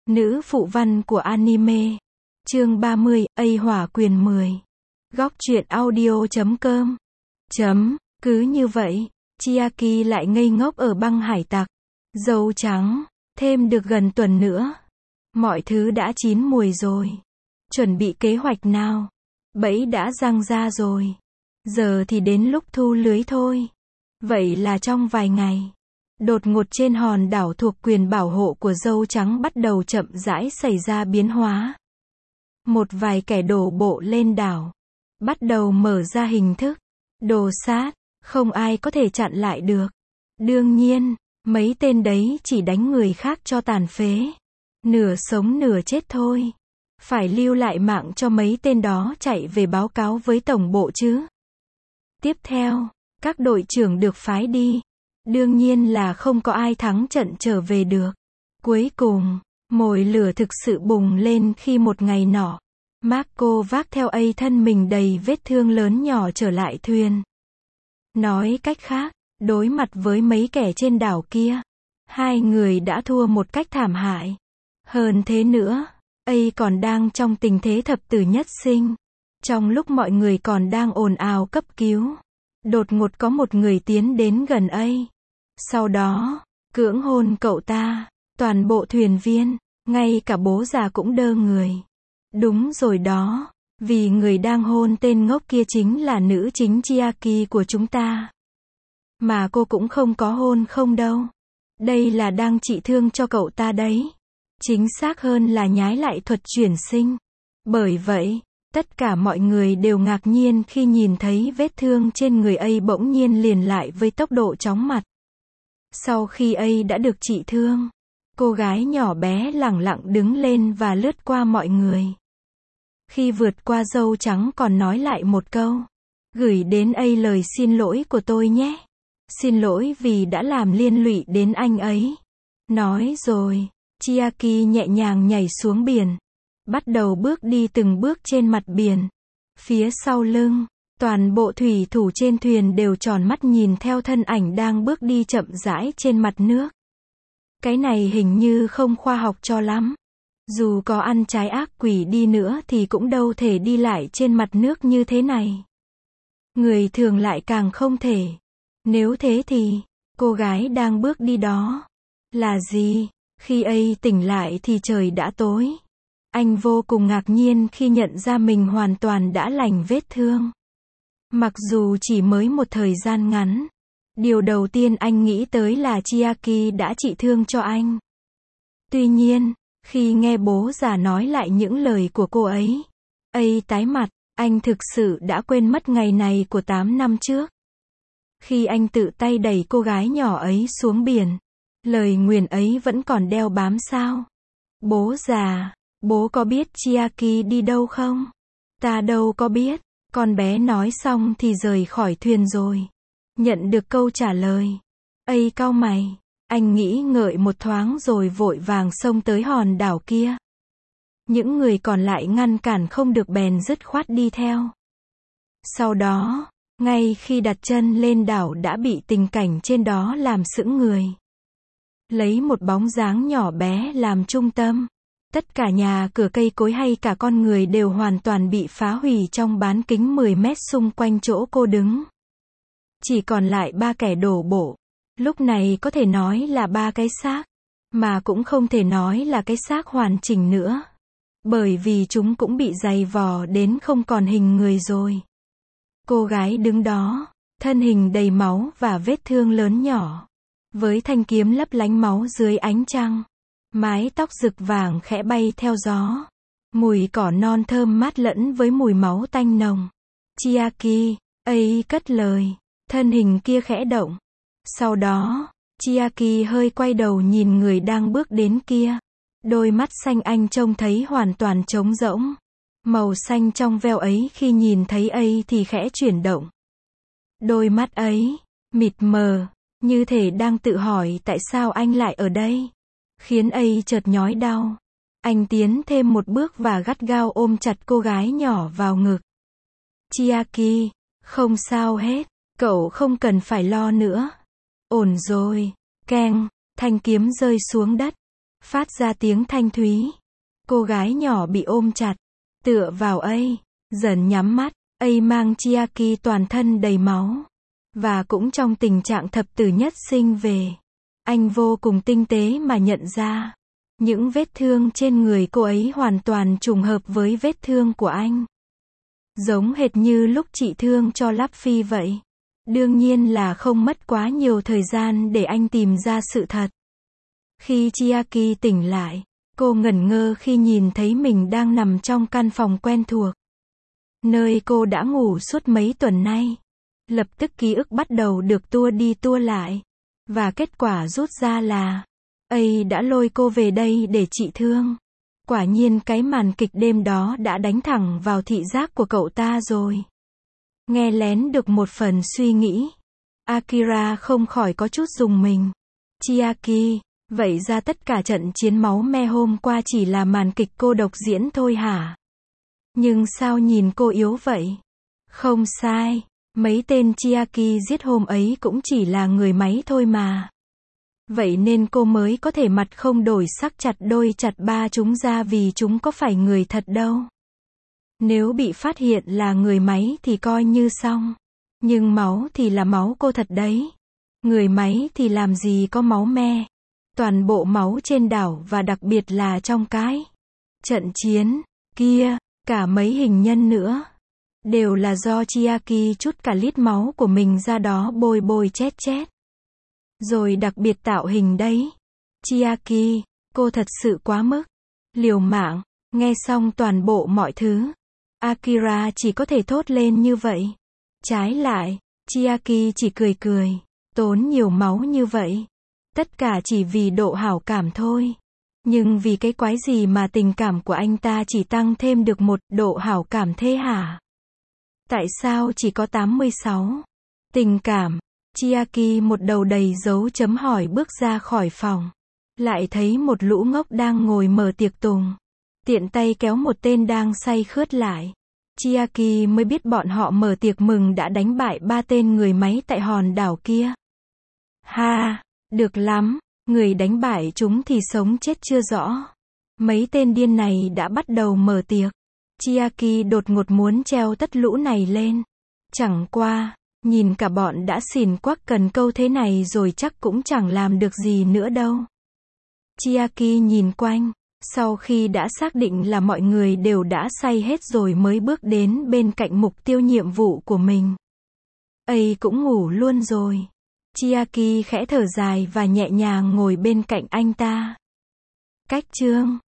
Nữ phụ văn của anime. Chương 30, A Hỏa Quyền 10. Góc truyện audio.com. Cứ như vậy, Chiaki lại ngây ngốc ở băng hải tặc. Dâu trắng, thêm được gần tuần nữa. Mọi thứ đã chín mùi rồi. Chuẩn bị kế hoạch nào? Bẫy đã giăng ra rồi. Giờ thì đến lúc thu lưới thôi. Vậy là trong vài ngày, đột ngột trên hòn đảo thuộc quyền bảo hộ của dâu trắng bắt đầu chậm rãi xảy ra biến hóa. Một vài kẻ đổ bộ lên đảo, bắt đầu mở ra hình thức đồ sát, không ai có thể chặn lại được. Đương nhiên, mấy tên đấy chỉ đánh người khác cho tàn phế. Nửa sống nửa chết thôi. Phải lưu lại mạng cho mấy tên đó chạy về báo cáo với tổng bộ chứ. Tiếp theo, các đội trưởng được phái đi. Đương nhiên là không có ai thắng trận trở về được. Cuối cùng, mồi lửa thực sự bùng lên khi một ngày nọ, Marco vác theo thân mình đầy vết thương lớn nhỏ trở lại thuyền. Nói cách khác, đối mặt với mấy kẻ trên đảo kia, hai người đã thua một cách thảm hại. Hơn thế nữa, còn đang trong tình thế thập tử nhất sinh. Trong lúc mọi người còn đang ồn ào cấp cứu, đột ngột có một người tiến đến gần sau đó, cưỡng hôn cậu ta. Toàn bộ thuyền viên, ngay cả bố già cũng đơ người. Đúng rồi đó, vì người đang hôn tên ngốc kia chính là nữ chính Chiaki của chúng ta. Mà cô cũng không có hôn không đâu. Đây là đang trị thương cho cậu ta đấy. Chính xác hơn là nhái lại thuật chuyển sinh. Bởi vậy, tất cả mọi người đều ngạc nhiên khi nhìn thấy vết thương trên người bỗng nhiên liền lại với tốc độ chóng mặt. Sau khi đã được trị thương, cô gái nhỏ bé lẳng lặng đứng lên và lướt qua mọi người. Khi vượt qua dâu trắng còn nói lại một câu. Gửi đến lời xin lỗi của tôi nhé. Xin lỗi vì đã làm liên lụy đến anh ấy. Nói rồi, Chiaki nhẹ nhàng nhảy xuống biển. Bắt đầu bước đi từng bước trên mặt biển. Phía sau lưng, toàn bộ thủy thủ trên thuyền đều tròn mắt nhìn theo thân ảnh đang bước đi chậm rãi trên mặt nước. Cái này hình như không khoa học cho lắm. Dù có ăn trái ác quỷ đi nữa thì cũng đâu thể đi lại trên mặt nước như thế này. Người thường lại càng không thể. Nếu thế thì, cô gái đang bước đi đó là gì? Khi tỉnh lại thì trời đã tối. Anh vô cùng ngạc nhiên khi nhận ra mình hoàn toàn đã lành vết thương. Mặc dù chỉ mới một thời gian ngắn, điều đầu tiên anh nghĩ tới là Chiaki đã trị thương cho anh. Tuy nhiên, khi nghe bố già nói lại những lời của cô ấy, tái mặt, anh thực sự đã quên mất ngày này của 8 năm trước. Khi anh tự tay đẩy cô gái nhỏ ấy xuống biển, lời nguyền ấy vẫn còn đeo bám sao? Bố già, bố có biết Chiaki đi đâu không? Ta đâu có biết. Con bé nói xong thì rời khỏi thuyền rồi. Nhận được câu trả lời, cau mày. Anh nghĩ ngợi một thoáng rồi vội vàng xông tới hòn đảo kia. Những người còn lại ngăn cản không được bèn dứt khoát đi theo. Sau đó, ngay khi đặt chân lên đảo đã bị tình cảnh trên đó làm sững người. Lấy một bóng dáng nhỏ bé làm trung tâm. Tất cả nhà cửa cây cối hay cả con người đều hoàn toàn bị phá hủy trong bán kính 10 mét xung quanh chỗ cô đứng. Chỉ còn lại 3 kẻ đổ bộ. Lúc này có thể nói là 3 cái xác. Mà cũng không thể nói là cái xác hoàn chỉnh nữa. Bởi vì chúng cũng bị dày vò đến không còn hình người rồi. Cô gái đứng đó, thân hình đầy máu và vết thương lớn nhỏ. Với thanh kiếm lấp lánh máu dưới ánh trăng. Mái tóc rực vàng khẽ bay theo gió. Mùi cỏ non thơm mát lẫn với mùi máu tanh nồng. Chiaki, cất lời. Thân hình kia khẽ động. Sau đó, Chiaki hơi quay đầu nhìn người đang bước đến kia. Đôi mắt xanh anh trông thấy hoàn toàn trống rỗng. Màu xanh trong veo ấy khi nhìn thấy thì khẽ chuyển động. Đôi mắt ấy, mịt mờ, như thể đang tự hỏi tại sao anh lại ở đây. Khiến chợt nhói đau. Anh tiến thêm một bước và gắt gao ôm chặt cô gái nhỏ vào ngực. Chiaki, không sao hết, cậu không cần phải lo nữa. Ổn rồi. Keng, thanh kiếm rơi xuống đất. phát ra tiếng thanh thúy. Cô gái nhỏ bị ôm chặt, tựa vào ấy, dần nhắm mắt. Ấy mang Chiaki toàn thân đầy máu, và cũng trong tình trạng thập tử nhất sinh về. Anh vô cùng tinh tế mà nhận ra, những vết thương trên người cô ấy hoàn toàn trùng hợp với vết thương của anh. Giống hệt như lúc trị thương cho Luffy vậy. Đương nhiên là không mất quá nhiều thời gian để anh tìm ra sự thật. Khi Chiaki tỉnh lại, cô ngẩn ngơ khi nhìn thấy mình đang nằm trong căn phòng quen thuộc, nơi cô đã ngủ suốt mấy tuần nay. Lập tức ký ức bắt đầu được tua đi tua lại. Và kết quả rút ra là, ấy đã lôi cô về đây để trị thương. Quả nhiên cái màn kịch đêm đó đã đánh thẳng vào thị giác của cậu ta rồi. Nghe lén được một phần suy nghĩ, Akira không khỏi có chút rùng mình. Chiaki, vậy ra tất cả trận chiến máu me hôm qua chỉ là màn kịch cô độc diễn thôi hả? Nhưng sao nhìn cô yếu vậy? Không sai, mấy tên Chiaki giết hôm ấy cũng chỉ là người máy thôi mà. Vậy nên cô mới có thể mặt không đổi sắc chặt đôi chặt ba chúng ra vì chúng có phải người thật đâu. Nếu bị phát hiện là người máy thì coi như xong. Nhưng máu thì là máu cô thật đấy. Người máy thì làm gì có máu me. Toàn bộ máu trên đảo và đặc biệt là trong cái trận chiến kia, cả mấy hình nhân nữa, đều là do Chiaki chút cả lít máu của mình ra đó bôi bôi chét chét. Rồi đặc biệt tạo hình đấy. Chiaki, cô thật sự quá mức. Liều mạng. Nghe xong toàn bộ mọi thứ, Akira chỉ có thể thốt lên như vậy. Trái lại, Chiaki chỉ cười cười. Tốn nhiều máu như vậy, tất cả chỉ vì độ hảo cảm thôi. Nhưng vì cái quái gì mà tình cảm của anh ta chỉ tăng thêm được một độ hảo cảm thế hả? Tại sao chỉ có 86? Tình cảm. Chiaki một đầu đầy dấu chấm hỏi bước ra khỏi phòng. Lại thấy một lũ ngốc đang ngồi mở tiệc tùng. Tiện tay kéo một tên đang say khướt lại. Chiaki mới biết bọn họ mở tiệc mừng đã đánh bại 3 tên người máy tại hòn đảo kia. Ha, được lắm, người đánh bại chúng thì sống chết chưa rõ. Mấy tên điên này đã bắt đầu mở tiệc. Chiaki đột ngột muốn treo tất lũ này lên. Chẳng qua, nhìn cả bọn đã xỉn quắc cần câu thế này rồi chắc cũng chẳng làm được gì nữa đâu. Chiaki nhìn quanh, sau khi đã xác định là mọi người đều đã say hết rồi mới bước đến bên cạnh mục tiêu nhiệm vụ của mình. Ấy cũng ngủ luôn rồi. Chiaki khẽ thở dài và nhẹ nhàng ngồi bên cạnh anh ta. Cách chương